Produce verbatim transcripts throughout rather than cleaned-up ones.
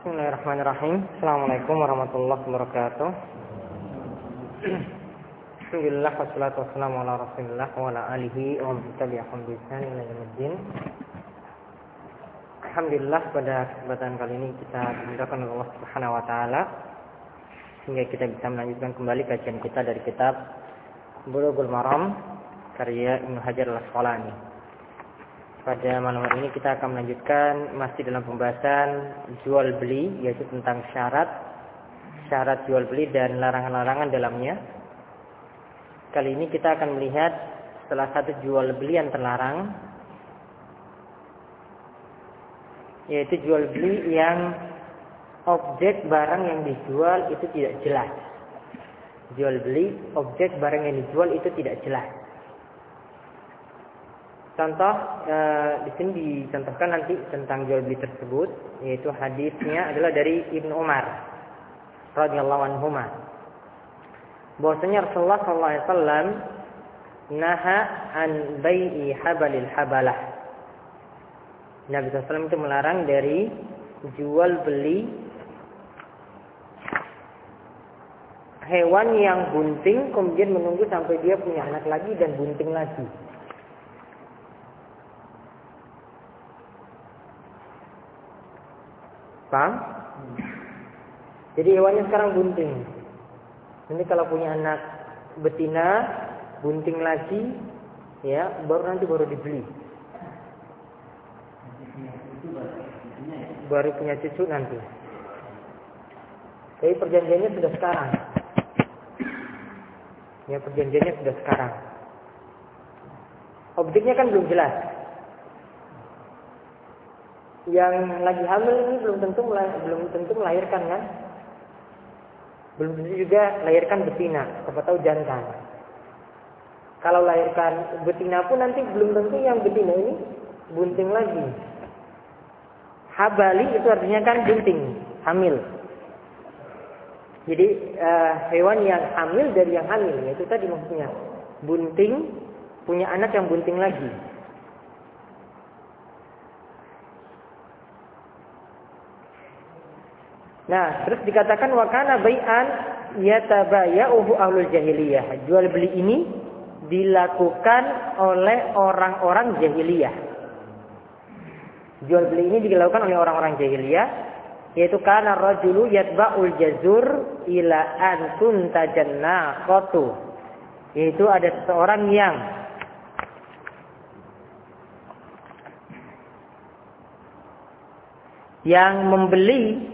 Bismillahirrahmanirrahim. Assalamualaikum warahmatullahi wabarakatuh. Alhamdulillah wassalatu wassalamu ala Rasulillah wa ala alihi wa man tabi'ahum bi ihsan ila yaumil. Alhamdulillah, pada kesempatan kali ini kita dimudahkan oleh Allah Subhanahu wa taala sehingga kita bisa melanjutkan kembali kajian kita dari kitab Bulughul Maram karya Ibnu Hajar Al-Asqalani. Pada malam hari ini kita akan melanjutkan masih dalam pembahasan jual beli, yaitu tentang syarat syarat jual beli dan larangan-larangan dalamnya. Kali ini kita akan melihat salah satu jual beli yang terlarang, yaitu jual beli yang objek barang yang dijual itu tidak jelas. Jual beli objek barang yang dijual itu tidak jelas. Contoh e, di sini dicontohkan nanti tentang jual beli tersebut, yaitu hadisnya adalah dari Ibnu Umar radhiyallahu anhuma. Bahwasanya Rasulullah sallallahu alaihi wasallam naha an bai'i habalil habalah. Nabi sallallahu alaihi wasallam itu melarang dari jual beli hewan yang bunting kemudian menunggu sampai dia punya anak lagi dan bunting lagi. Paham? Jadi hewannya sekarang bunting. Nanti kalau punya anak betina, bunting lagi, ya, baru nanti baru dibeli. Baru punya cucu nanti. Tapi perjanjiannya sudah sekarang. Ya, perjanjiannya sudah sekarang. Objeknya kan belum jelas. Yang lagi hamil ini belum tentu belum tentu melahirkan kan? Belum tentu juga melahirkan betina, siapa tahu jantan. Kalau lahirkan betina pun nanti belum tentu yang betina ini bunting lagi. Habali itu artinya kan bunting, hamil. Jadi uh, hewan yang hamil dari yang hamil, itu tadi maksudnya. Bunting punya anak yang bunting lagi. Nah, terus dikatakan wa kana bai'an yatabaya'uhu ahlul jahiliyah. Jual beli ini dilakukan oleh orang-orang jahiliyah. Jual beli ini dilakukan oleh orang-orang jahiliyah, yaitu kana rajulu yatba'ul jazur ila an tuntajanna qatu. Yaitu ada seseorang yang yang membeli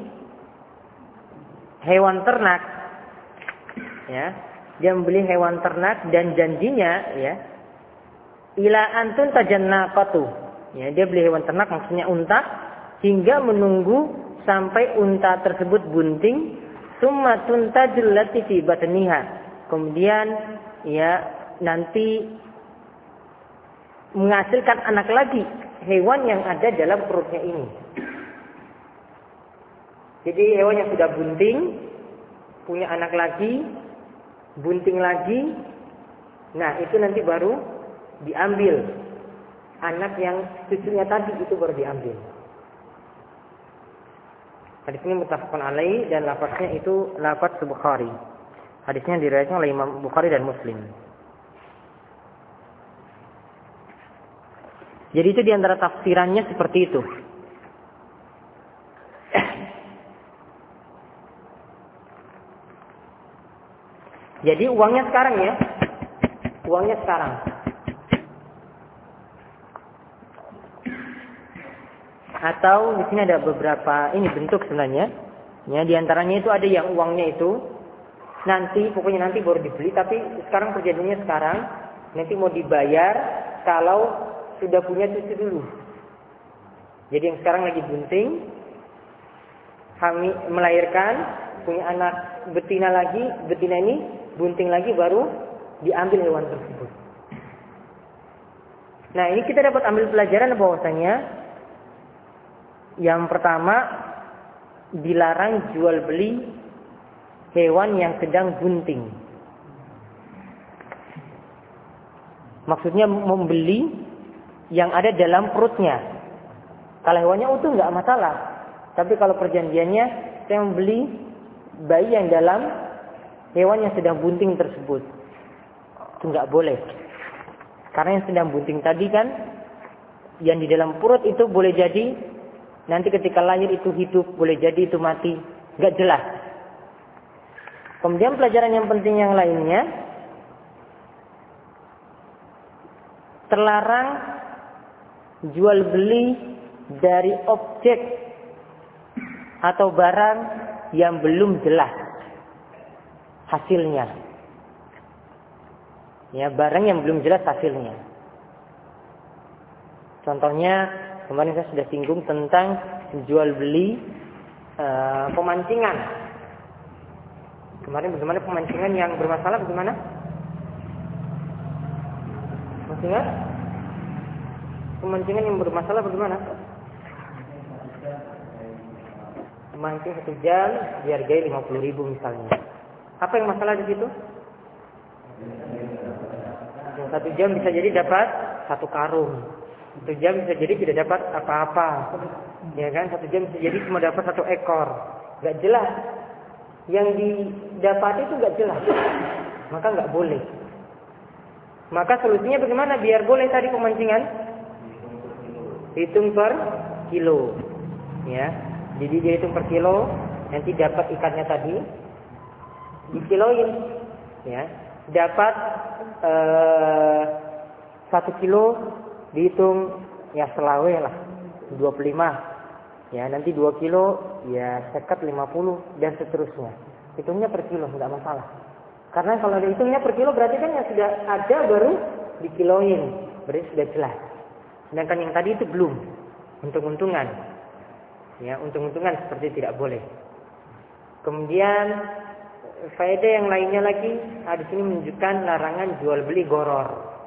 hewan ternak, ya, dia membeli hewan ternak dan janjinya, ya, ila antun tajannaqatu, ya, dia beli hewan ternak maksudnya unta, hingga menunggu sampai unta tersebut bunting, summa tuntajul lati fi batniha, kemudian, ya, nanti menghasilkan anak lagi hewan yang ada dalam perutnya ini. Jadi hewan yang sudah bunting, punya anak lagi, bunting lagi, nah itu nanti baru diambil. Anak yang cucunya tadi itu baru diambil. Hadis ini muttafaqun alaih dan lafaznya itu lafaz Bukhari. Hadisnya diriwayatkan oleh Imam Bukhari dan Muslim. Jadi itu diantara tafsirannya seperti itu. Jadi uangnya sekarang ya, uangnya sekarang. Atau di sini ada beberapa ini bentuk sebenarnya. Ya, di antaranya itu ada yang uangnya itu nanti, pokoknya nanti baru dibeli, tapi sekarang perjanjiannya sekarang, nanti mau dibayar kalau sudah punya cucu dulu. Jadi yang sekarang lagi bunting, hamil, melahirkan, punya anak betina lagi, betina ini bunting lagi baru diambil hewan tersebut. Nah, ini kita dapat ambil pelajaran bahwasanya yang pertama dilarang jual beli hewan yang sedang bunting. Maksudnya membeli yang ada dalam perutnya. Kalau hewannya utuh nggak masalah. Tapi kalau perjanjiannya saya membeli bayi yang dalam hewan yang sedang bunting tersebut, itu nggak boleh. Karena yang sedang bunting tadi kan, yang di dalam perut itu boleh jadi nanti ketika lahir itu hidup, boleh jadi itu mati, nggak jelas. Kemudian pelajaran yang penting yang lainnya, terlarang jual beli dari objek atau barang yang belum jelas hasilnya. Ya, barang yang belum jelas hasilnya. Contohnya, kemarin saya sudah singgung tentang jual beli e, pemancingan. Kemarin bagaimana pemancingan yang bermasalah bagaimana? Masih ingat? Pemancingan yang bermasalah bagaimana? Memancing satu jam dihargai lima puluh ribu misalnya. Apa yang masalah di situ? Yang satu jam bisa jadi dapat satu karung. Satu jam bisa jadi tidak dapat apa-apa. Ya kan? Satu jam bisa jadi cuma dapat satu ekor. Gak jelas. Yang didapati itu gak jelas. Maka gak boleh. Maka solusinya bagaimana biar boleh tadi pemancingan? Hitung per kilo. Ya. Jadi dia hitung per kilo, nanti dapat ikannya tadi dikiloin, ya. Dapat eh, satu kilo dihitung ya selawe lah, dua puluh lima. Ya, nanti dua kilo ya sekat lima puluh dan seterusnya. Hitungnya per kilo enggak masalah. Karena kalau dihitungnya per kilo berarti kan yang sudah ada baru dikiloin, berarti sudah jelas. Sedangkan yang tadi itu belum, untung-untungan. Ya, untung-untungan seperti tidak boleh. Kemudian faedah yang lainnya lagi, hadis ini menunjukkan larangan jual beli goror.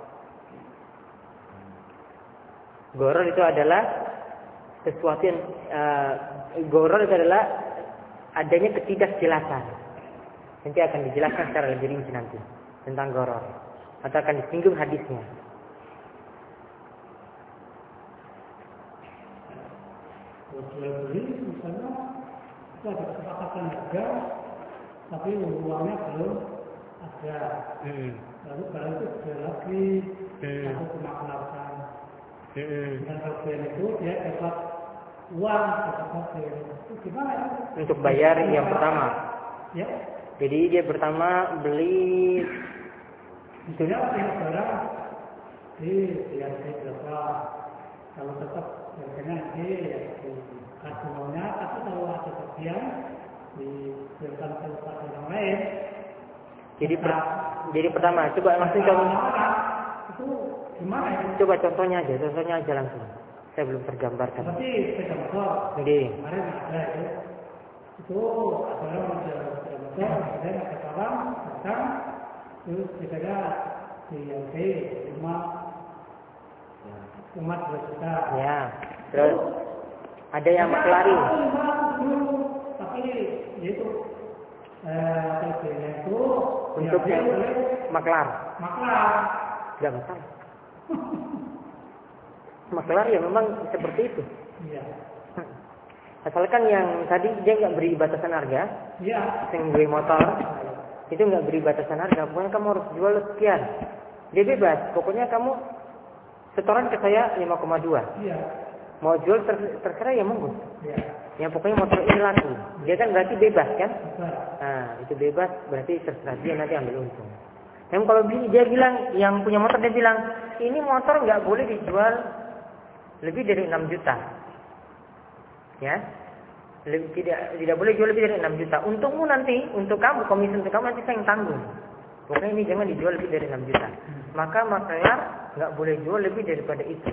Goror itu adalah sesuatu yang uh, goror itu adalah adanya ketidakjelasan. Nanti akan dijelaskan secara lebih rinci nanti tentang goror, atau akan disinggung hadisnya. Jual beli misalnya itu ada kesepakatan harga, tapi uangnya belum ada. Hmm. Lalu barang itu jual lagi hmm. atau pemaklaman. Hmm. Dan bagian itu dia dapat uang dapat bagian. Itu gimana? Untuk bayar yang, yang pertama. Ya. Jadi dia pertama beli. Dia punya barang di dia berapa? Kalau tetap harganya nanti ya kasihnya, tapi kalau ada bagian diberikan kepada orang lain. Jadi per, jadi pertama coba langsung contoh. Itu gimana ya? Coba contohnya aja, contohnya aja langsung. Saya belum tergambarkan. Seperti sepeda motor. Oke. Kemarin ada itu. Itu ada orang menjual sepeda motor, kemudian ada orang datang, terus sepeda di L P lima umat dua juta. Ya. Terus ada yang maklari. Tapi itu eh harganya itu untuk yang maklar. Maklar. Tidak masalah. Maklar ya memang seperti itu. Iya. Asalkan yang tadi dia nggak beri batasan harga. Iya. Yang beli motor itu nggak beri batasan harga. Pokoknya kamu harus jual sekian. Dia bebas. Pokoknya kamu setoran ke saya lima koma dua. Iya. Mau jual ter terserah ya monggo. Iya. Yang pokoknya motor ini laku. Dia kan berarti bebas kan? Betul. Nah, itu bebas berarti terserah dia nanti ambil untung. Yang kalau dia bilang yang punya motor dia bilang ini motor nggak boleh dijual lebih dari enam juta. Ya. Lebih, tidak tidak boleh jual lebih dari enam juta. Untungmu nanti untuk kamu, komisi untuk kamu nanti saya yang tanggung. Pokoknya ini jangan dijual lebih dari enam juta. Maka maklar nggak boleh jual lebih daripada itu.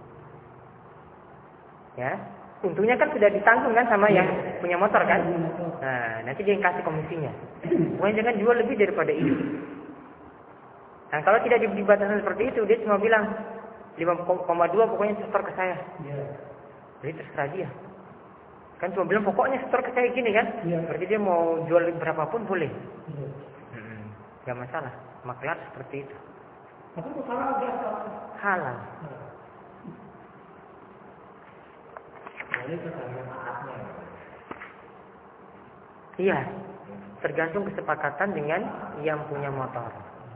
Ya, untungnya kan sudah ditanggung kan sama yang punya motor kan. Nah, nanti dia yang kasih komisinya. Pokoknya jangan jual lebih daripada itu. Nah, kalau tidak diberi batasan seperti itu, dia cuma bilang lima koma dua pokoknya setor ke saya. Jadi terserah dia. Kan cuma bilang pokoknya setor ke saya gini kan. Berarti dia mau jual berapapun boleh. Hmm, gak masalah. Maklar seperti itu. Tapi itu halal dia halal. Jadi itu ada manfaatnya. Iya, tergantung kesepakatan dengan yang punya motor.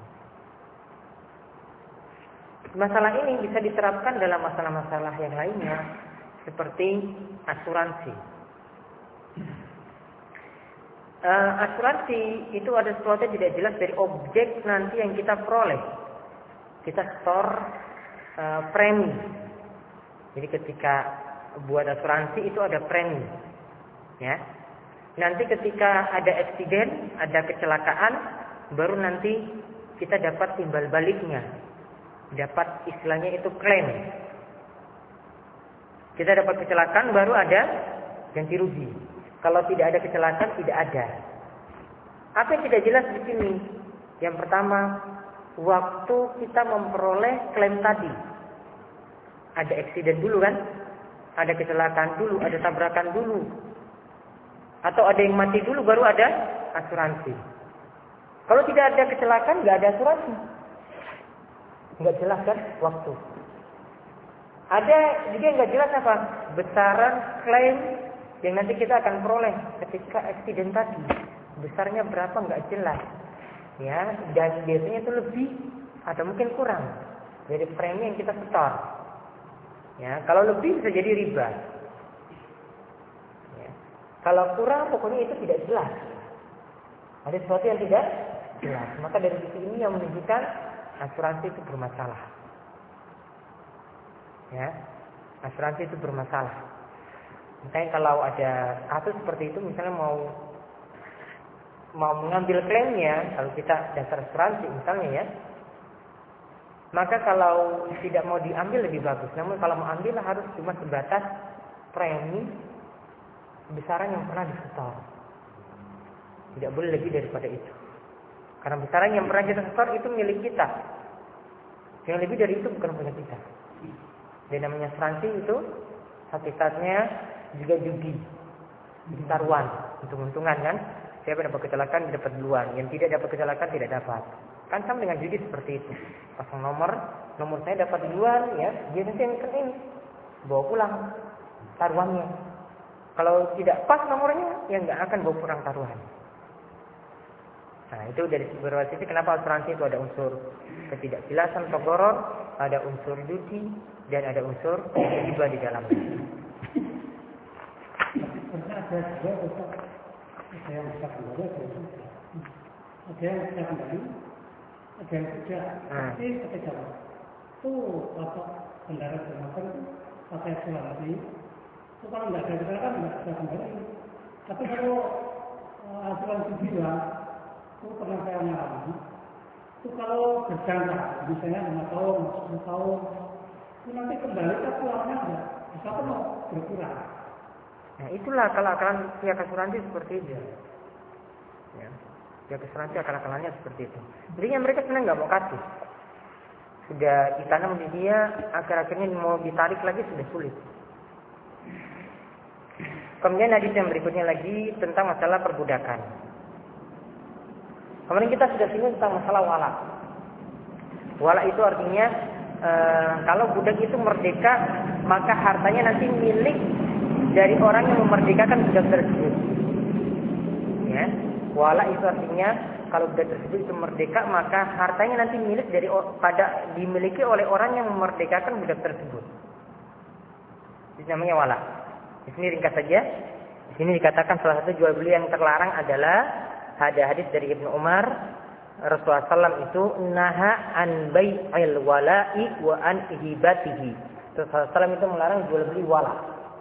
Masalah ini bisa diterapkan dalam masalah-masalah yang lainnya, seperti asuransi. Uh, asuransi itu ada sesuatu yang tidak jelas dari objek nanti yang kita peroleh. Kita store uh, premi. Jadi ketika buat asuransi itu ada premi, ya. Nanti ketika ada eksiden, ada kecelakaan, baru nanti kita dapat timbal baliknya, dapat istilahnya itu klaim. Kita dapat kecelakaan, baru ada ganti rugi. Kalau tidak ada kecelakaan, tidak ada. Apa yang tidak jelas di sini? Yang pertama, waktu kita memperoleh klaim tadi, ada eksiden dulu kan? Ada kecelakaan dulu, ada tabrakan dulu. Atau ada yang mati dulu baru ada asuransi. Kalau tidak ada kecelakaan, nggak ada asuransi. Nggak jelas kan waktu. Ada juga yang nggak jelas apa? Besaran klaim yang nanti kita akan peroleh ketika eksiden tadi. Besarnya berapa nggak jelas. Ya, dan biasanya itu lebih atau mungkin kurang dari premi yang kita setor. Ya, kalau lebih bisa jadi riba. Kalau kurang pokoknya itu tidak jelas. Ada sesuatu yang tidak jelas. Maka dari sisi ini yang menunjukkan asuransi itu bermasalah. Ya, asuransi itu bermasalah. Misalnya kalau ada kasus seperti itu, misalnya mau mau mengambil klaimnya, kalau kita dasar asuransi misalnya ya, maka kalau tidak mau diambil lebih bagus. Namun kalau mau ambil harus cuma sebatas premi besaran yang pernah disetor. Tidak boleh lebih daripada itu. Karena besaran yang pernah kita setor itu milik kita. Yang lebih dari itu bukan punya kita. Dan namanya asuransi itu hakikatnya juga judi, taruhan, untung-untungan kan. Siapa dapat kecelakaan dapat duluan, yang tidak dapat kecelakaan tidak dapat. Kan sama dengan judi seperti itu. Pasang nomor, nomor saya dapat duluan ya, dia nanti yang kena ini bawa pulang taruhannya. Kalau tidak pas nomornya, ya nggak akan bawa pulang taruhan. Nah, itu dari beberapa sisi kenapa asuransi itu ada unsur ketidakjelasan atau goror, ada unsur judi, dan ada unsur riba di dalamnya. Ada juga, ada yang bisa kembali, ada yang tidak. Ada yang bisa kembali, ada yang tidak. Tapi ketika itu bapak kendaraan bermotor itu pakai asuransi. Itu kalau nggak ada kecelakaan nggak bisa kembali. Tapi kalau uh, asuransi jiwa, itu pernah saya mengalami. Itu kalau berjangka, misalnya lima tahun, sepuluh tahun, itu nanti kembali ke uangnya nggak bisa pun berkurang. Nah itulah akal-akalan pihak asuransi seperti itu. Ya, pihak asuransi akal-akalannya seperti itu. Jadi mereka sebenarnya nggak mau kasih. Sudah ditanam di dia, akhir-akhirnya mau ditarik lagi sudah sulit. Kemudian hadis yang berikutnya lagi tentang masalah perbudakan. Kemudian kita sudah singgung tentang masalah wala. Wala itu artinya e, kalau budak itu merdeka, maka hartanya nanti milik dari orang yang memerdekakan budak tersebut. Ya, wala itu artinya kalau budak tersebut itu merdeka, maka hartanya nanti milik dari pada dimiliki oleh orang yang memerdekakan budak tersebut. Itu namanya wala. Di sini ringkas saja. Di sini dikatakan salah satu jual beli yang terlarang adalah ada hadis dari Ibnu Umar, Rasulullah shallallahu alaihi wasallam itu naha an bai'il wala'i wa an ihibatihi. Rasulullah shallallahu alaihi wasallam itu melarang jual beli wala.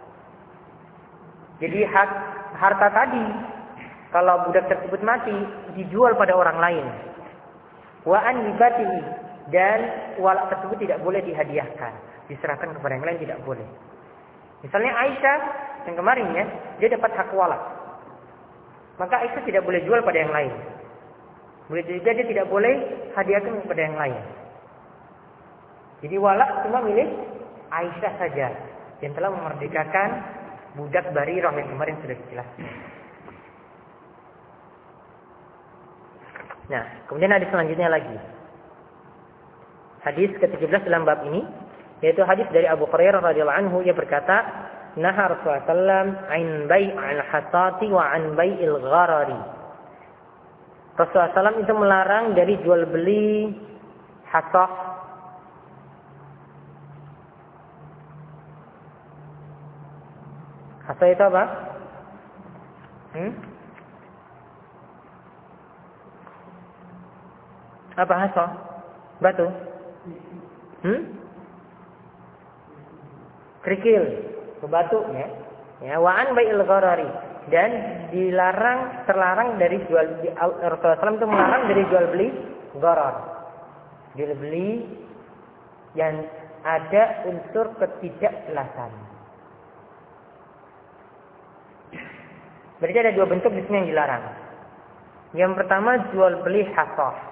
Jadi hak harta tadi kalau budak tersebut mati dijual pada orang lain. Wa an ihibatihi, dan wala tersebut tidak boleh dihadiahkan, diserahkan kepada yang lain tidak boleh. Misalnya Aisyah yang kemarin ya, dia dapat hak wala. Maka Aisyah tidak boleh jual pada yang lain. Boleh juga dia tidak boleh hadiahkan kepada yang lain. Jadi wala cuma milik Aisyah saja yang telah memerdekakan budak Barirah yang kemarin sudah dijelaskan. Nah, kemudian hadis selanjutnya lagi. Hadis ke tujuh belas dalam bab ini, yaitu hadis dari Abu Hurairah radhiyallahu anhu, ia berkata, naha Rasulullah sallallahu alaihi wasallam an bai'il hasati wa an bai'il gharari. Rasulullah sallallahu alaihi wasallam itu melarang dari jual beli hasah. Hasah itu apa? Hmm? Apa hasah? Batu? Hmm? Kerikil, batu ya. Ya, wa'an bai'il gharari, dan dilarang, terlarang dari jual beli. Rasulullah sallallahu alaihi wasallam itu melarang dari jual beli gharar. Jual beli yang ada unsur ketidakjelasan. Berarti ada dua bentuk di sini yang dilarang. Yang pertama jual beli hasah.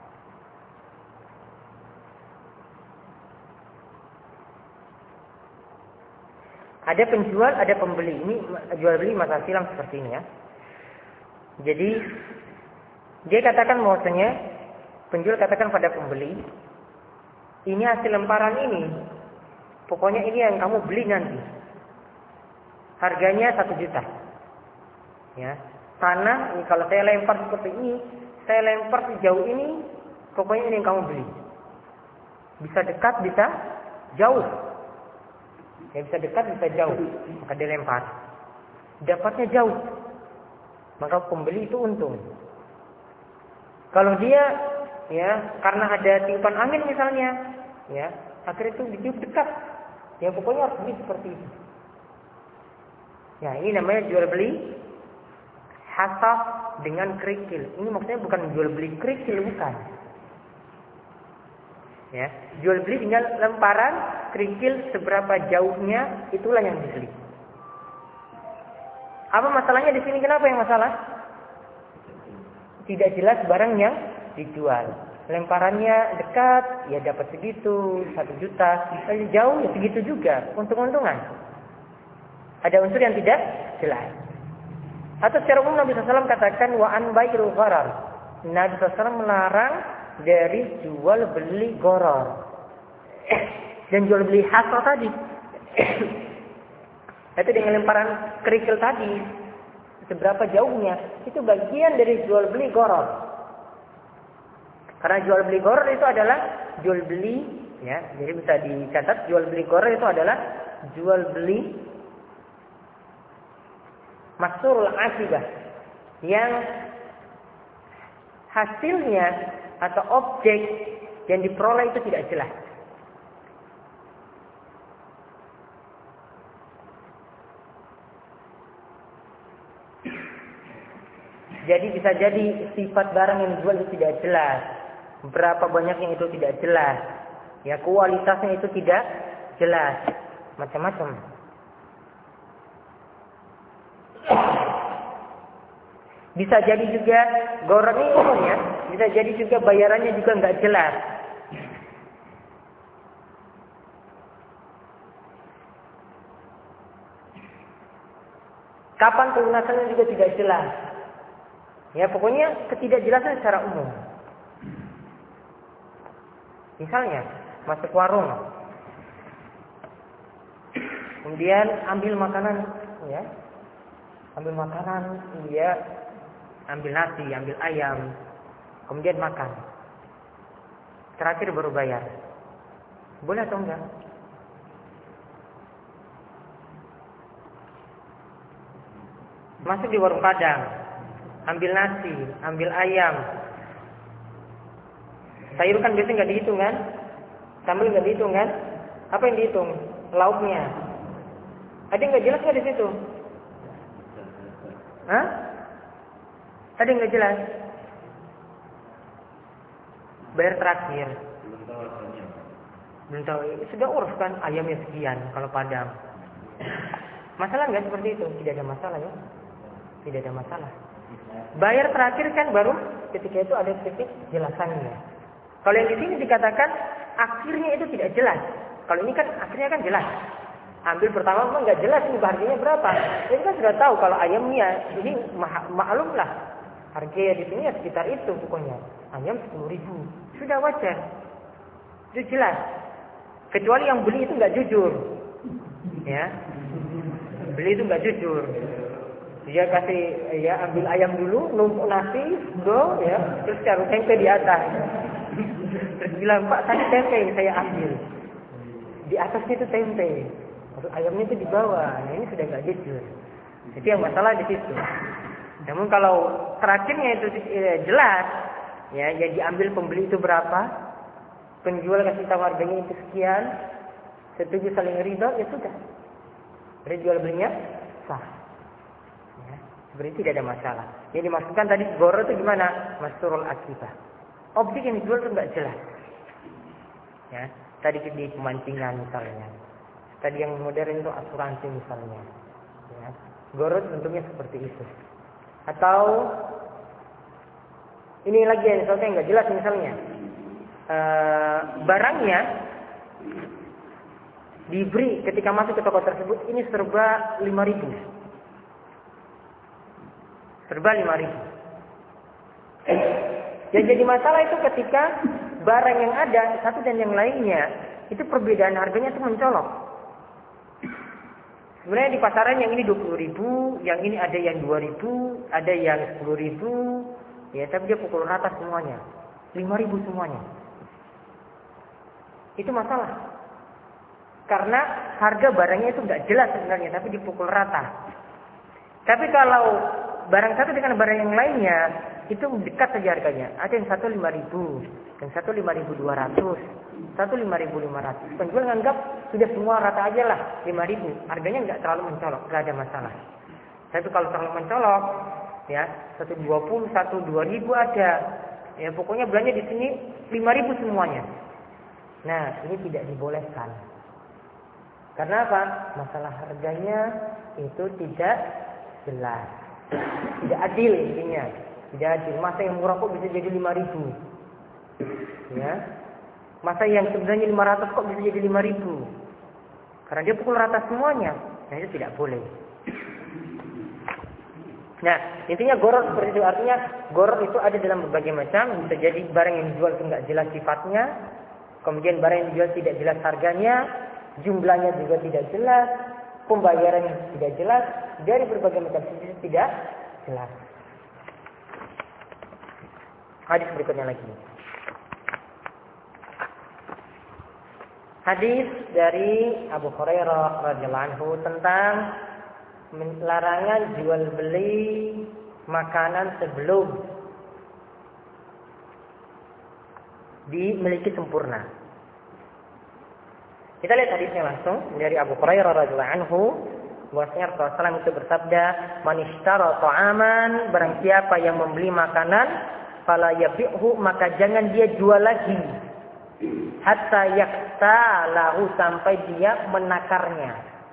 Ada penjual, ada pembeli. Ini jual beli masa silam seperti ini ya. Jadi dia katakan bahwasanya, penjual katakan pada pembeli, ini hasil lemparan ini, pokoknya ini yang kamu beli nanti. Harganya satu juta. Ya, tanah ini kalau saya lempar seperti ini, saya lempar sejauh ini, pokoknya ini yang kamu beli. Bisa dekat, bisa jauh. Ya, bisa dekat, bisa jauh. Maka dia lempar. Dapatnya jauh. Maka pembeli itu untung. Kalau dia, ya, karena ada tiupan angin misalnya, ya, akhirnya itu ditiup dekat. Ya, pokoknya harus beli seperti itu. Ya, ini namanya jual beli hasah dengan kerikil. Ini maksudnya bukan jual beli kerikil, bukan. Ya, jual beli dengan lemparan kerikil seberapa jauhnya, itulah yang dibeli. Apa masalahnya di sini? Kenapa yang masalah? Tidak jelas barang yang dijual. Lemparannya dekat, ya dapat segitu, satu juta. Kalau jauh, ya segitu juga. Untung-untungan. Ada unsur yang tidak jelas. Atau secara umum Nabi shallallahu alaihi wasallam katakan wa an bai'il gharar. Nabi shallallahu alaihi wasallam melarang dari jual beli gharar. Dan jual beli hasah tadi. Itu dengan lemparan kerikil tadi, seberapa jauhnya, itu bagian dari jual beli gharar. Karena jual beli gharar itu adalah jual beli, ya, jadi bisa dicatat jual beli gharar itu adalah jual beli masurul asibah, yang hasilnya atau objek yang diperoleh itu tidak jelas. Jadi bisa jadi sifat barang yang dijual itu tidak jelas, berapa banyaknya itu tidak jelas, ya, kualitasnya itu tidak jelas, macam-macam. Bisa jadi juga gharar ini umumnya, bisa jadi juga bayarannya juga nggak jelas. Kapan pelunasannya juga tidak jelas. Ya, pokoknya ketidakjelasan secara umum. Misalnya masuk warung, kemudian ambil makanan, ya, ambil makanan, dia ambil nasi, ambil ayam, kemudian makan. Terakhir baru bayar. Boleh atau enggak? Masuk di warung Padang, ambil nasi, ambil ayam. Sayur kan biasanya nggak dihitung kan? Sambal nggak dihitung kan? Apa yang dihitung? Lauknya. Ada yang nggak jelas nggak di situ? Hah? Ada yang nggak jelas? Bayar terakhir. Belum tahu harganya. Belum tahu. Sudah urus kan ayamnya sekian kalau Padang. Masalah nggak seperti itu? Tidak ada masalah ya. Tidak ada masalah. Bayar terakhir kan baru ketika itu ada titik jelasannya. Kalau yang di sini dikatakan akhirnya itu tidak jelas. Kalau ini kan akhirnya kan jelas. Ambil pertama memang nggak jelas ini harganya berapa. Ini kan sudah tahu kalau ayamnya ini ma- maklum lah. Harganya di sini ya sekitar itu pokoknya. Ayam sepuluh ribu. Sudah wajar. Itu jelas. Kecuali yang beli itu nggak jujur. Ya. pembeli itu nggak jujur. Dia kasih ya ambil ayam dulu, numpuk nasi, go ya, terus taruh tempe di atas. Terus bilang, Pak tadi tempe yang saya ambil. Di atasnya itu tempe, terus ayamnya itu di bawah. Nah, ini sudah nggak jujur. Jadi yang masalah di situ. Namun kalau terakhirnya itu eh, jelas, ya yang diambil pembeli itu berapa, penjual kasih tahu harganya itu sekian, setuju saling ridho, ya sudah. Jadi jual belinya sah. Berarti tidak ada masalah. Yang dimaksudkan tadi gharar itu gimana? Masturul akibah. Objek yang dijual itu enggak jelas. Ya, tadi di pemancingan misalnya. Tadi yang modern itu asuransi misalnya. Ya. Gharar bentuknya seperti itu. Atau ini lagi yang misalnya enggak jelas misalnya. E, barangnya diberi ketika masuk ke toko tersebut ini serba lima ribu. Serba lima ribu. Yang jadi masalah itu ketika barang yang ada satu dan yang lainnya itu perbedaan harganya itu mencolok. Sebenarnya di pasaran yang ini dua puluh ribu, yang ini ada yang dua ribu, ada yang sepuluh ribu, ya tapi dia pukul rata semuanya, lima ribu semuanya. Itu masalah. Karena harga barangnya itu nggak jelas sebenarnya, tapi dipukul rata. Tapi kalau barang satu dengan barang yang lainnya itu dekat saja harganya. Ada yang satu lima ribu, yang satu lima ribu dua ratus, satu lima ribu lima ratus. Penjual menganggap sudah semua rata aja lah lima ribu. Harganya nggak terlalu mencolok, nggak ada masalah. Tapi kalau terlalu mencolok, ya satu dua puluh, satu dua ribu ada. Ya pokoknya belanja di sini lima ribu semuanya. Nah ini tidak dibolehkan. Karena apa? Masalah harganya itu tidak jelas. Tidak adil intinya. Tidak adil. Masa yang murah kok bisa jadi lima ribu? Ya. Masa yang sebenarnya lima ratus kok bisa jadi lima ribu? Karena dia pukul rata semuanya. Nah itu tidak boleh. Nah intinya gharar seperti itu. Artinya gharar itu ada dalam berbagai macam. Bisa jadi barang yang dijual itu nggak jelas sifatnya. Kemudian barang yang dijual tidak jelas harganya. Jumlahnya juga tidak jelas. Pembayarannya tidak jelas. Dari berbagai macam sisi tidak jelas. Hadis berikutnya lagi. Hadis dari Abu Hurairah radhiyallahu anhu tentang larangan jual beli makanan sebelum dimiliki sempurna. Kita lihat hadisnya langsung dari Abu Hurairah radhiyallahu anhu. Bahwasanya Rasulullah shallallahu alaihi wasallam itu bersabda, "Man ishtara ta'aman, barang siapa yang membeli makanan, fala yabi'hu, maka jangan dia jual lagi. Hatta yaktalahu, sampai dia menakarnya."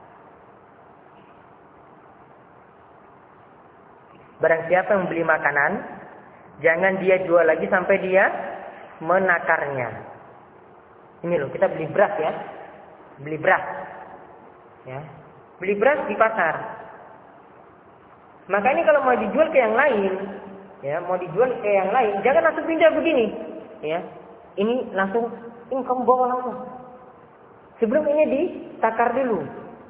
Barang siapa yang membeli makanan, jangan dia jual lagi sampai dia menakarnya. Ini loh, kita beli beras ya. Beli beras. Ya. Beli beras di pasar. Makanya kalau mau dijual ke yang lain, ya, mau dijual ke yang lain, jangan langsung pindah begini, ya. Ini langsung, ini kamu bawa langsung. Sebelum ini ditakar dulu.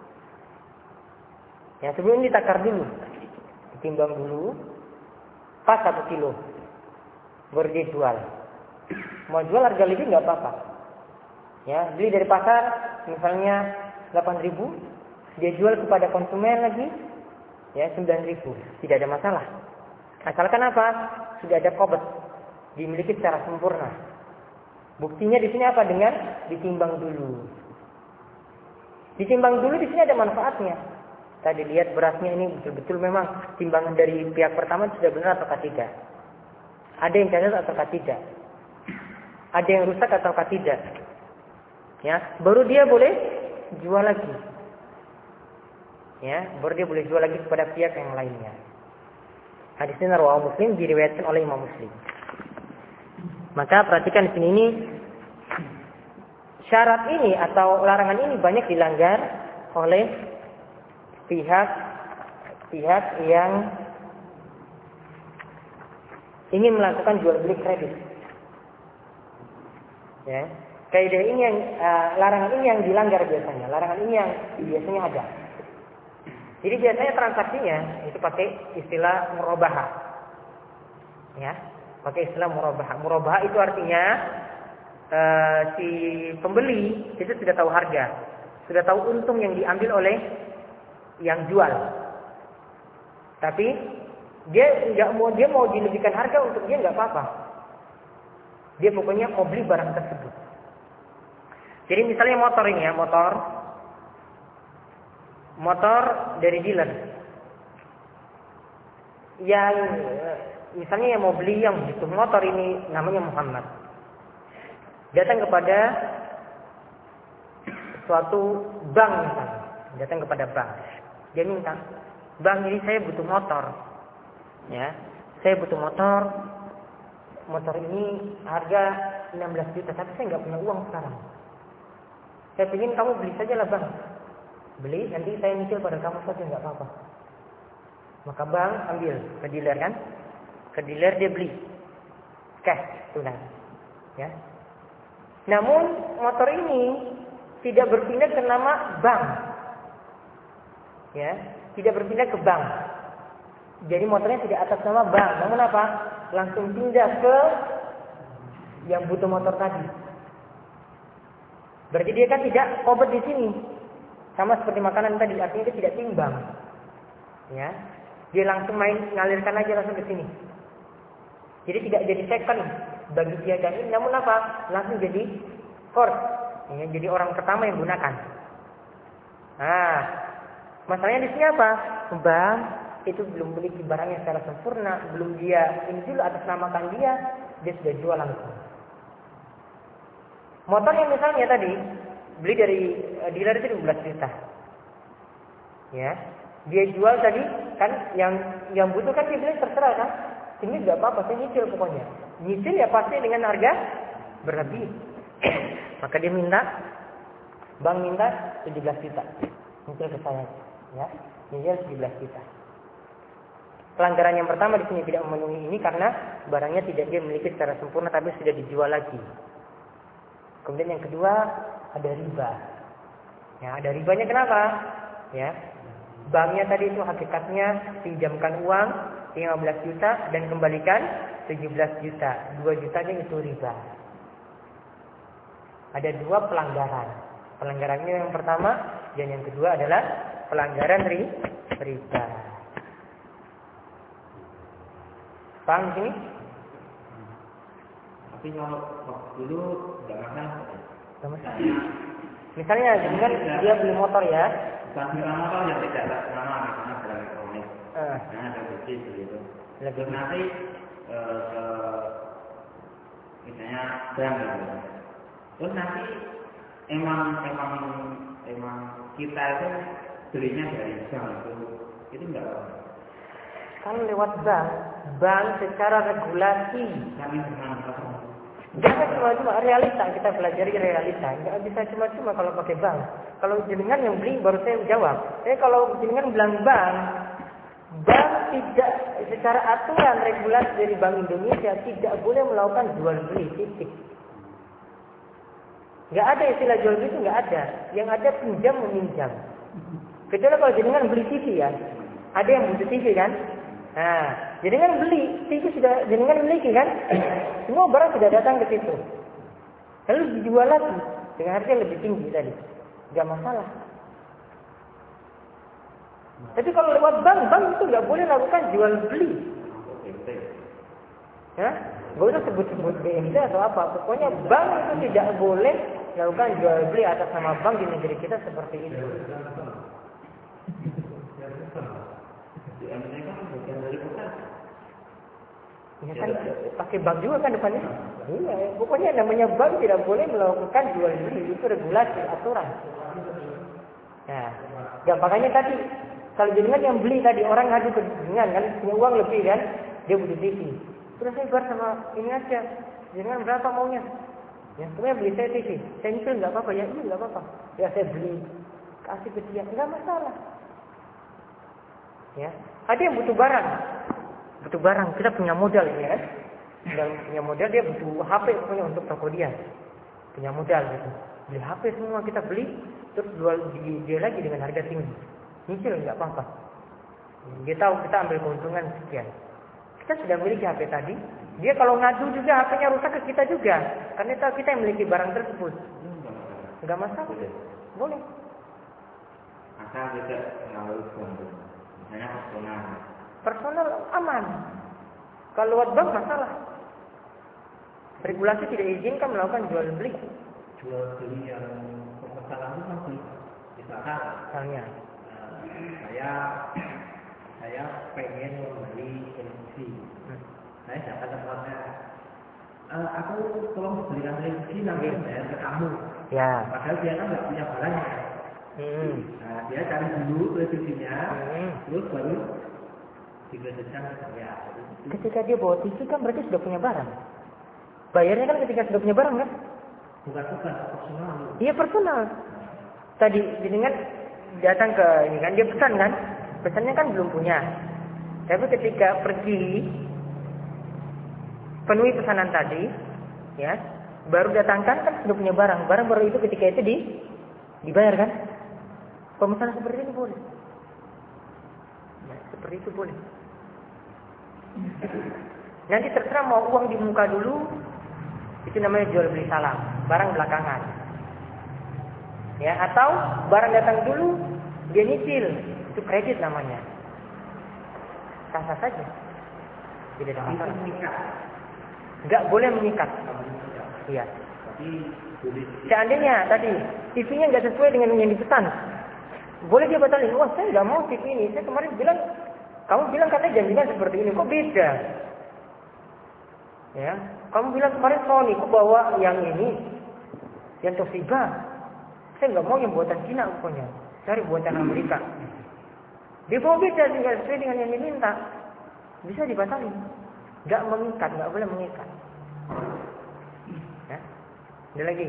Ya, sebelum ini ditakar dulu. Ditimbang dulu. Pas satu kilo. Baru dia jual. Mau jual harga lebih nggak apa-apa. Ya, beli dari pasar misalnya delapan ribu. Dia jual kepada konsumen lagi, ya sembilan ribu, tidak ada masalah. Asalkan apa? Sudah ada qobd, dimiliki secara sempurna. Buktinya di sini apa? Dengan ditimbang dulu. Ditimbang dulu di sini ada manfaatnya. Tadi lihat berasnya ini betul-betul memang timbangan dari pihak pertama sudah benar atau tidak. Ada yang cacat atau tidak. Ada yang rusak atau tidak. Ya, baru dia boleh jual lagi. Ya, baru dia boleh jual lagi kepada pihak yang lainnya. Hadis ini riwayat Muslim, diriwayatkan oleh Imam Muslim. Maka perhatikan di sini ini syarat ini atau larangan ini banyak dilanggar oleh pihak-pihak yang ingin melakukan jual beli kredit. Ya, kaidah ini yang uh, larangan ini yang dilanggar biasanya. Larangan ini yang biasanya ada. Jadi biasanya transaksinya itu pakai istilah murabahah. Ya, pakai istilah murabahah. Murabahah itu artinya uh, si pembeli itu sudah tahu harga, sudah tahu untung yang diambil oleh yang jual. Tapi dia nggak mau dia mau dilebihkan harga untuk dia nggak apa-apa. Dia pokoknya mau beli barang tersebut. Jadi misalnya motor ini ya, motor motor dari dealer. Yang misalnya yang mau beli yang butuh motor ini namanya Muhammad. Datang kepada suatu bank misalnya. Datang kepada bank. Dia minta, "Bang, ini saya butuh motor." Ya. Saya butuh motor. Motor ini harga enam belas juta, tapi saya nggak punya uang sekarang. Saya ingin kamu beli saja lah, Bang. Beli, nanti saya nyicil pada kamu saja, nggak apa-apa. Maka bang ambil ke dealer kan, ke dealer dia beli cash tunai, ya. Namun motor ini tidak berpindah ke nama bank, ya, tidak berpindah ke bank. Jadi motornya tidak atas nama bank, namun apa? Langsung pindah ke yang butuh motor tadi. Berarti dia kan tidak obat di sini. Sama seperti makanan tadi, artinya dia tidak timbang. Ya. Dia langsung main ngalirkan aja langsung ke sini. Jadi tidak jadi second bagi dia dan ini, namun apa? Langsung jadi first. Ya, jadi orang pertama yang gunakan. Nah, masalahnya di sini apa? Bang itu belum memiliki barangnya secara sempurna, belum dia ini dulu atas namakan dia, dia sudah jual langsung. Motor yang misalnya tadi beli dari uh, dealer itu dua belas juta. Ya. Dia jual tadi kan yang yang butuh kan dia bilang terserah kan. Ini enggak apa-apa, saya nyicil pokoknya. Nyicil ya pasti dengan harga berlebih. Maka dia minta, bank minta tujuh belas juta. Nyicil ke saya, ya. Nyicil tujuh belas juta. Pelanggaran yang pertama di sini tidak memenuhi ini karena barangnya tidak dia miliki secara sempurna tapi sudah dijual lagi. Kemudian yang kedua ada riba. Ya, ada ribanya kenapa? Ya. Banknya tadi itu hakikatnya pinjamkan uang lima belas juta dan kembalikan tujuh belas juta. dua jutanya itu riba. Ada dua pelanggaran. Pelanggarannya yang pertama dan yang kedua adalah pelanggaran ri, riba. Paham sini? Tapi kalau waktu dulu tidak masalah. Tidak masalah. Misalnya, dengan dia beli motor ya. Bukan beli motor yang tidak atas nama, misalnya barang elektronik. Uh. Nah, ada bukti begitu. Lebih Terus nanti uh, uh, misalnya bank gitu. Terus nanti emang emang emang kita itu belinya dari bank itu, itu enggak apa. Kalau lewat bank, bank secara regulasi. Kami dengan Jangan cuma-cuma realita, kita pelajari realita. Nggak bisa cuma-cuma kalau pakai bank. Kalau jenengan yang beli baru saya jawab. Tapi kalau jenengan bilang bank, bank tidak secara aturan regulasi dari Bank Indonesia tidak boleh melakukan jual beli titik. Nggak ada istilah jual beli itu nggak ada. Yang ada pinjam meminjam. Kecuali kalau jenengan beli T V ya, ada yang butuh T V kan? Nah, jenengan beli, T V sudah jenengan miliki kan? Semua barang sudah datang ke situ. Lalu dijual lagi dengan harga yang lebih tinggi tadi. Enggak masalah. Tapi kalau lewat bank, bank itu enggak boleh lakukan jual beli. Ya? Enggak usah sebut-sebut B M T atau apa. Pokoknya bank itu tidak boleh melakukan jual beli atas nama bank di negeri kita seperti itu. Ya kan pakai bank juga kan depannya. Iya, pokoknya namanya bank tidak boleh melakukan jual beli, itu regulasi aturan. Nah, gampangannya tadi kalau jenengan yang beli tadi orang ngadu ke jenengan kan punya uang lebih kan, dia butuh T V. Terus saya bar sama ini aja, jenengan berapa maunya? Ya, sebenarnya beli saya T V. Saya nyicil nggak apa-apa ya, ini nggak apa-apa. Ya saya beli, kasih ke dia, nggak masalah. Ya, ada yang butuh barang. Butuh barang, kita punya modal ini kan. Dan punya modal dia butuh H P pokoknya untuk toko dia. Punya modal gitu. Beli H P semua kita beli, terus jual dia lagi dengan harga tinggi. Nyicil nggak apa-apa. Dia tahu kita ambil keuntungan sekian. Kita sudah memiliki H P tadi. Dia kalau ngadu juga H P-nya rusak ke kita juga. Karena tahu kita yang memiliki barang tersebut. Enggak masalah. Boleh. Boleh. Asal tidak terlalu ganggu. Misalnya personal. Personal aman. Kalau lewat bank masalah. Regulasi tidak izinkan melakukan jual beli. Jual beli yang permasalahan itu kan misalkan Misalnya, uh, saya saya pengen membeli televisi. Hmm. Saya dapat tempatnya. Uh, aku tolong belikan televisi nanti bayar ke kamu. ya. Padahal dia kan nggak punya barangnya. Hmm. Nah, dia cari dulu televisinya, Hmm. terus baru digratiskan ke saya. Ketika dia bawa T V kan berarti sudah punya barang. Bayarnya kan ketika sudah punya barang kan? Bukan bukan personal. Iya personal. Tadi dengan datang ke ini kan dia pesan kan? Pesannya kan belum punya. Tapi ketika pergi penuhi pesanan tadi, ya, baru datangkan kan sudah punya barang. Barang baru itu ketika itu di dibayar kan? Pemesanan seperti ini boleh. Ya, seperti itu boleh. Nanti terserah mau uang di muka dulu, itu namanya jual beli salam, barang belakangan. Ya, atau barang datang dulu, dia nyicil, itu kredit namanya. Sah-sah saja. Tidak ada masalah. Enggak boleh mengikat. Iya. Seandainya tadi T V-nya nggak sesuai dengan yang dipesan, boleh dia batalin. Wah, saya nggak mau T V ini. Saya kemarin bilang, kamu bilang katanya janjinya seperti ini, kok beda? Ya, kamu bilang kemarin Sony, kok bawa yang ini, yang Toshiba. Saya nggak mau yang buatan Cina pokoknya, cari buatan Amerika. Dia bawa beda, tinggal sesuai dengan yang diminta, bisa dibatalin. Nggak mengikat, nggak boleh mengikat. Ya, ada lagi.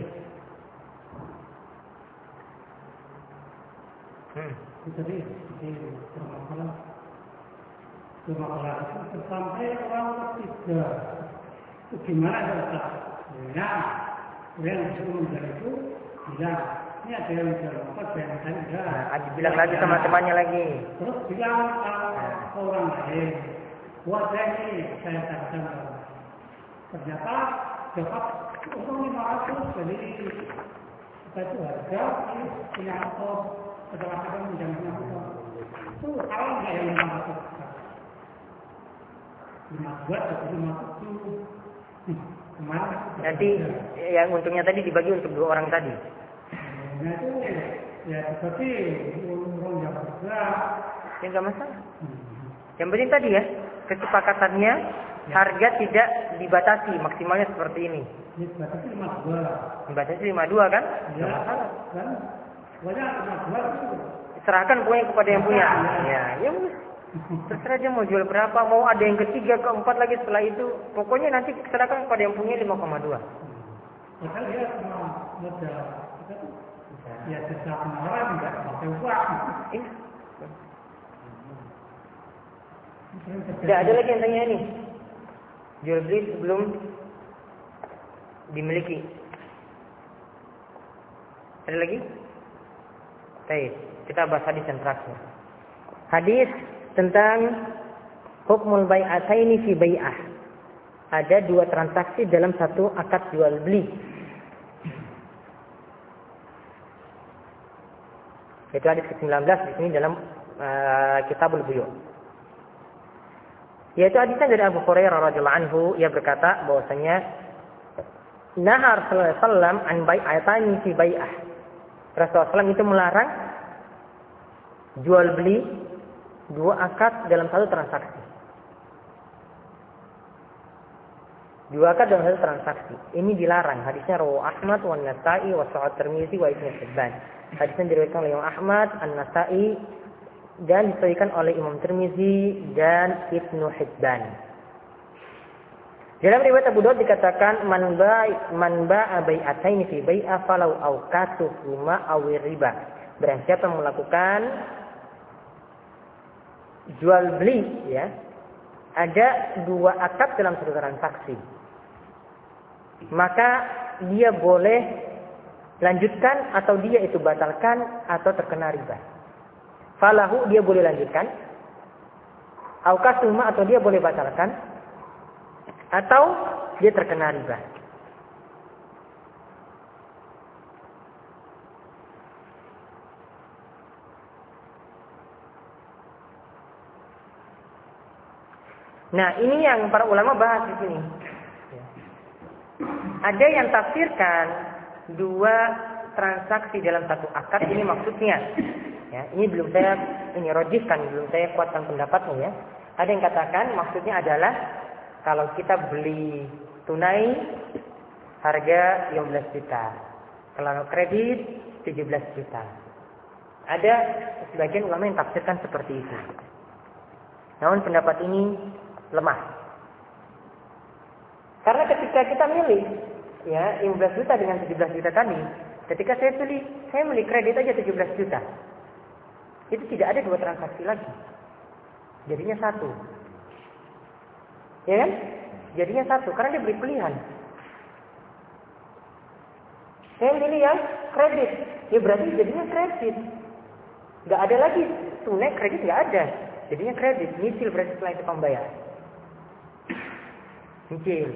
Hmm. Jadi di permasalahan permasalahan itu sampai orang ketiga. Itu gimana Ustaz? Ya, yang disuruh dari itu bilang, ini ada yang jual motor, ada yang tadi enggak. Nah, bilang lagi sama temannya lagi. Terus bilang ke orang lain, buat saya ini, saya katakan ternyata dapat untung lima ratus, jadi kita itu harga punya motor, kadang-kadang menjamnya motor. Itu kalau enggak yang lima ratus. lima buat atau lima tujuh. Nanti yang untungnya tadi dibagi untuk dua orang tadi. Nah itu ya seperti orang yang bergerak. Ya nggak masalah. Yang penting tadi ya kesepakatannya ya. Harga tidak dibatasi maksimalnya seperti ini. Dibatasi lima dua. Dibatasi lima dua kan? Ya. Masalah. Kan? Pokoknya lima dua itu. Serahkan pokoknya kepada yang punya. Ya, ya. Terserah dia mau jual berapa, mau ada yang ketiga, keempat lagi setelah itu. Pokoknya nanti serahkan kepada yang punya lima koma dua. Padahal dia semua modal. Ya setiap orang enggak pakai uang. Iya. Tidak ada lagi yang tanya ini. Jual beli sebelum dimiliki. Ada lagi? Baik, kita bahas hadis yang terakhir. Hadis tentang hukmul bai'ataini fi bai'ah. Ada dua transaksi dalam satu akad jual beli. Itu hadis ke sembilan belas di sini dalam uh, Kitabul Buyu'. Yaitu hadisnya dari Abu Hurairah radhiyallahu anhu, ia berkata bahwasanya nahar sallallahu alaihi wasallam an bai'ataini fi bai'ah. Rasulullah sallallahu alaihi wasallam itu melarang jual beli dua akad dalam satu transaksi. Dua akad dalam satu transaksi. Ini dilarang. Hadisnya rawahu Ahmad wa An-Nasa'i wa Sahih Tirmizi wa Ibnu Hibban. Hadisnya diriwayatkan oleh Imam Ahmad, An-Nasa'i dan disahihkan oleh Imam Tirmizi dan Ibnu Hibban. Dalam riwayat Abu Daud dikatakan man ba'i man ba'a bai'ataini fi bai'a falau awqatu huma aw riba. Barang siapa melakukan jual beli, ya, ada dua akad dalam satu transaksi, maka dia boleh lanjutkan atau dia itu batalkan atau terkena riba. falahu dia boleh lanjutkan, au kasuma atau dia boleh batalkan, atau dia terkena riba. Nah, ini yang para ulama bahas di sini. Ada yang tafsirkan dua transaksi dalam satu akad, ini maksudnya. Ya, ini belum saya ini rojihkan, belum saya kuatkan pendapatnya ya. Ada yang katakan maksudnya adalah kalau kita beli tunai harga lima belas juta, kalau kredit tujuh belas juta. Ada sebagian ulama yang tafsirkan seperti itu. Namun pendapat ini lemah. Karena ketika kita milih ya lima belas juta dengan tujuh belas juta tadi, ketika saya beli, saya beli kredit aja tujuh belas juta. Itu tidak ada dua transaksi lagi. Jadinya satu. Ya kan? Jadinya satu karena dia beli pilihan. Saya milih yang kredit, ya berarti jadinya kredit. Gak ada lagi tunai, kredit gak ada. Jadinya kredit, nyicil berarti setelah itu pembayar. Nyicil.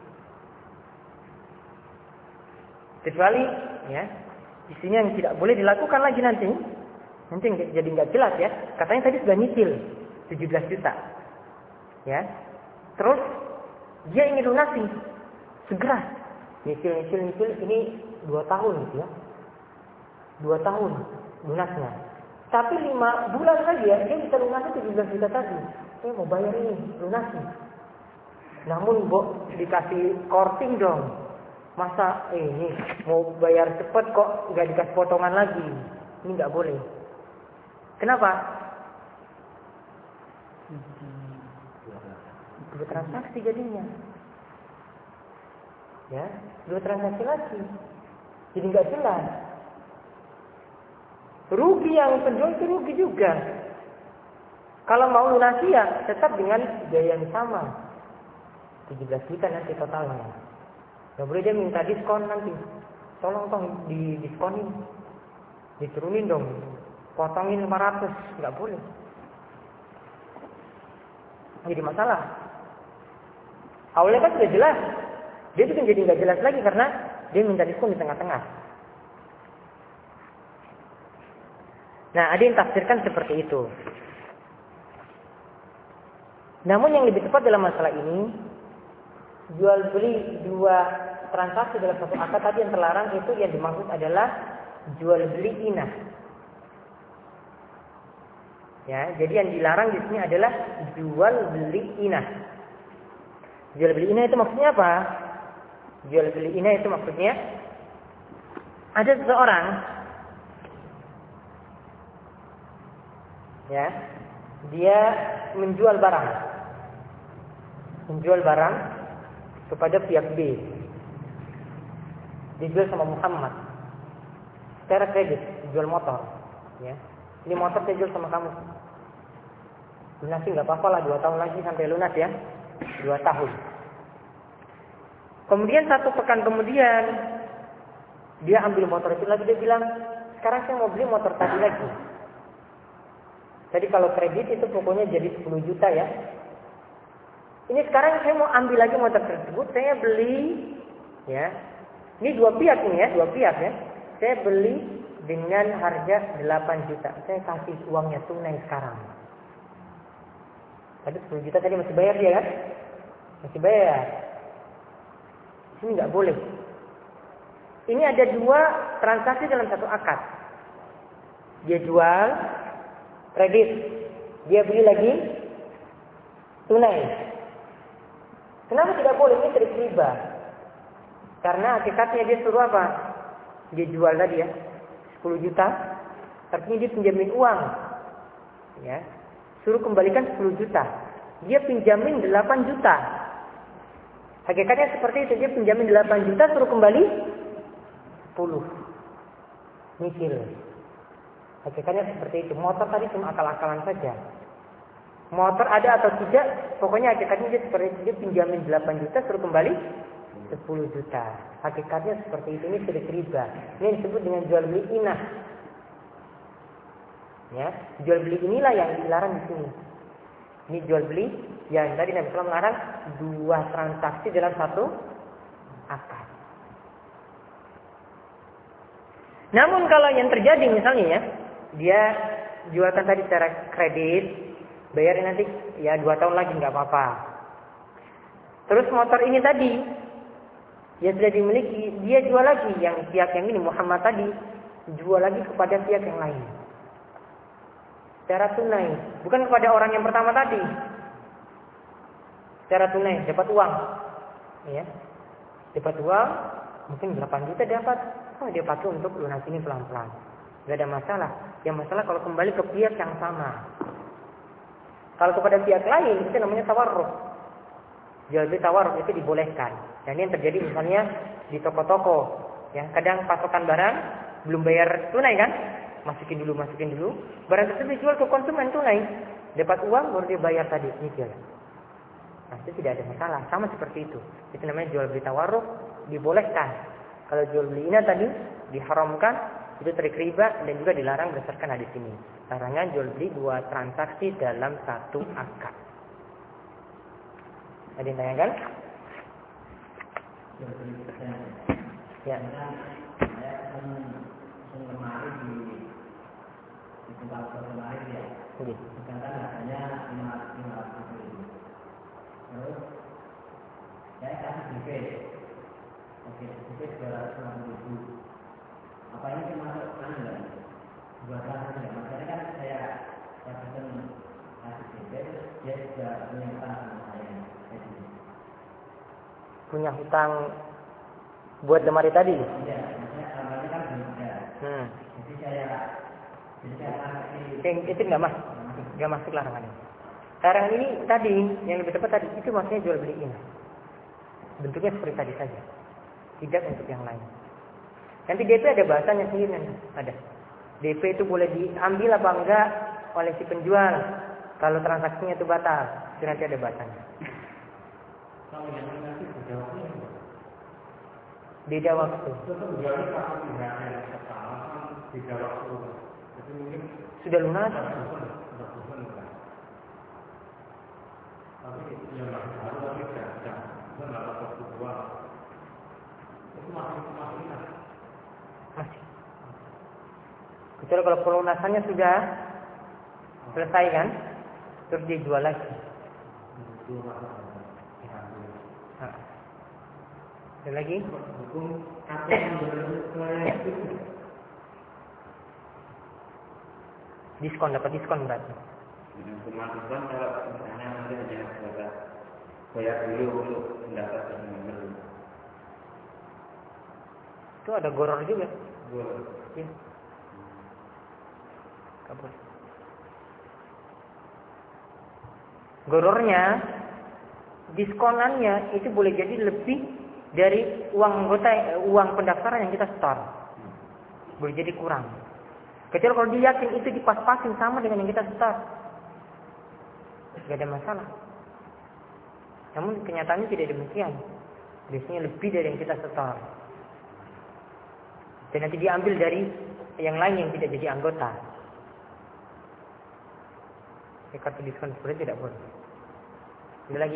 Kecuali ya di sini yang tidak boleh dilakukan lagi nanti. Nanti jadi nggak jelas ya. Katanya tadi sudah nyicil tujuh belas juta. Ya. Terus dia ingin lunasi segera. Nyicil nyicil nyicil ini dua tahun gitu ya. dua tahun lunasnya. Tapi lima bulan lagi ya dia bisa lunasi tujuh belas juta tadi. Saya mau bayar ini lunasi. Namun Bo, dikasih korting dong. Masa eh, ini mau bayar cepat kok nggak dikasih potongan lagi? Ini nggak boleh. Kenapa? Dua transaksi jadinya. Ya, dua transaksi lagi. Jadi nggak jelas. Rugi yang penjual itu rugi juga. Kalau mau lunasi ya tetap dengan biaya yang sama. tujuh belas juta nanti totalnya. Gak boleh dia minta diskon nanti. Tolong tolong di diskonin. Diturunin dong. Potongin lima ratus. Gak boleh. Jadi masalah. Awalnya kan sudah jelas. Dia juga jadi gak jelas lagi karena dia minta diskon di tengah-tengah. Nah, ada yang tafsirkan seperti itu. Namun yang lebih tepat dalam masalah ini, jual beli dua transaksi dalam satu akad tadi yang terlarang itu yang dimaksud adalah jual beli inah. Ya, jadi yang dilarang di sini adalah jual beli inah. Jual beli inah itu maksudnya apa? Jual beli inah itu maksudnya ada seseorang ya, dia menjual barang. Menjual barang kepada pihak B. Dijual sama Muhammad. Secara kredit, jual motor. Ya. Ini motor saya jual sama kamu. Lunasi nggak apa-apa lah, dua tahun lagi sampai lunas ya. Dua tahun. Kemudian satu pekan kemudian, dia ambil motor itu lagi, dia bilang, sekarang saya mau beli motor tadi lagi. Jadi kalau kredit itu pokoknya jadi sepuluh juta ya. Ini sekarang saya mau ambil lagi motor tersebut, saya beli ya. Ini dua pihak ini ya, dua pihak ya. Saya beli dengan harga delapan juta. Saya kasih uangnya tunai sekarang. Tadi sepuluh juta tadi masih bayar dia kan? Masih bayar. Ini nggak boleh. Ini ada dua transaksi dalam satu akad. Dia jual kredit, dia beli lagi tunai. Kenapa tidak boleh? Ini trik riba. Karena hakikatnya dia suruh apa? Dia jual tadi ya sepuluh juta, artinya dia pinjamin uang. Ya. Suruh kembalikan sepuluh juta. Dia pinjamin delapan juta. Hakikatnya seperti itu, dia pinjamin delapan juta suruh kembali sepuluh. Nyicil. Hakikatnya seperti itu. Motor tadi cuma akal-akalan saja. Motor ada atau tidak, pokoknya hakikatnya dia seperti itu. Dia pinjamin delapan juta, suruh kembali sepuluh juta. Hakikatnya seperti itu. Ini trik riba. Ini disebut dengan jual beli inah. Ya, jual beli inilah yang dilarang di sini. Ini jual beli yang tadi Nabi sallallahu alaihi wasallam melarang dua transaksi dalam satu akad. Namun kalau yang terjadi misalnya ya, dia jualkan tadi secara kredit, bayarin nanti ya dua tahun lagi nggak apa-apa. Terus motor ini tadi yang sudah dimiliki, dia jual lagi yang pihak yang ini Muhammad tadi jual lagi kepada pihak yang lain. Secara tunai, bukan kepada orang yang pertama tadi. Secara tunai, dapat uang. Ya. Dapat uang, mungkin delapan juta dapat. Oh, dia pakai untuk lunas ini pelan-pelan. Gak ada masalah. Yang masalah kalau kembali ke pihak yang sama. Kalau kepada pihak lain, itu namanya tawarruf. Jual beli tawarruf itu dibolehkan. Dan ini yang terjadi misalnya di toko-toko. Ya, kadang pasokan barang belum bayar tunai kan? Masukin dulu, masukin dulu. Barang tersebut dijual ke konsumen tunai. Dapat uang baru dia bayar tadi. Ini jual. Nah, itu tidak ada masalah. Sama seperti itu. Itu namanya jual beli tawarruf dibolehkan. Kalau jual beli ini tadi diharamkan, itu tarik riba dan juga dilarang berdasarkan hadis ini. Larangan jual beli dua transaksi dalam satu akad. Ada yang tanyakan? Ya. Tempat kemarin ya, sedangkan harganya lima ratus ribu. Terus saya kasih D P, oke, D P dua ratus lima puluh ribu. Apa ini termasuk kan enggak? Dua tahun ya, makanya kan saya saya pesen kasih D P, dia sudah punya hutang sama saya. Punya hutang buat lemari tadi? Iya, maksudnya lemari kan belum ada. Hmm. Jadi saya Yang itu nggak masuk, nggak masuk larangan ini. Larangan ini tadi yang lebih tepat tadi itu maksudnya jual beli ini. Bentuknya seperti tadi saja, tidak untuk yang lain. Nanti D P ada bahasanya sendiri nanti ada. D P itu boleh diambil apa enggak oleh si penjual kalau transaksinya itu batal. Itu nanti ada bahasanya. Kalau yang nanti beda waktu. Beda waktu. Beda waktu. Sudah lunas. Masih. Kecuali kalau pelunasannya sudah selesai kan, terus dijual lagi. Nah. Ada lagi? Diskon, dapat diskon berarti. Cuma diskon kalau misalnya nanti hanya berapa bayar dulu untuk mendapatkan nomor. Itu ada goror juga. Goror. Ya. Kabur. Gorornya, diskonannya itu boleh jadi lebih dari uang anggota, uang pendaftaran yang kita store. Boleh jadi kurang. Kecuali kalau dia yakin itu dipas-pasin sama dengan yang kita setor. Tidak ada masalah. Namun kenyataannya tidak demikian. Biasanya lebih dari yang kita setor. Dan nanti diambil dari yang lain yang tidak jadi anggota. Kartu diskon seperti tidak boleh. Ada lagi?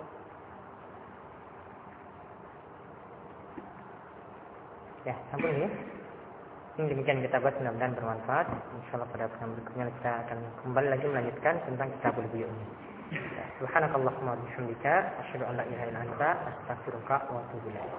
Ya, sampai ini ya. Ini demikian kita buat, mudah-mudahan bermanfaat. Insyaallah pada pertemuan berikutnya kita akan kembali lagi melanjutkan tentang Kitabul Buyu ini. Subhanakallahumma wa bihamdika asyhadu an la ilaha illa anta astaghfiruka wa atubu ilaik.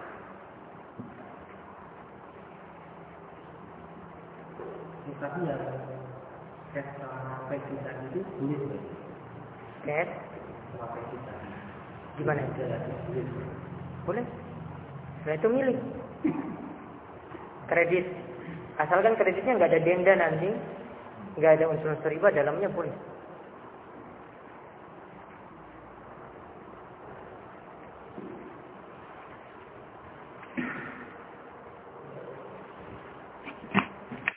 Tapi ya cash sama kita itu boleh. Cash sama kita. Gimana itu? Boleh. Nah itu milik. Kredit. Asalkan kreditnya nggak ada denda nanti, nggak ada unsur-unsur riba dalamnya boleh.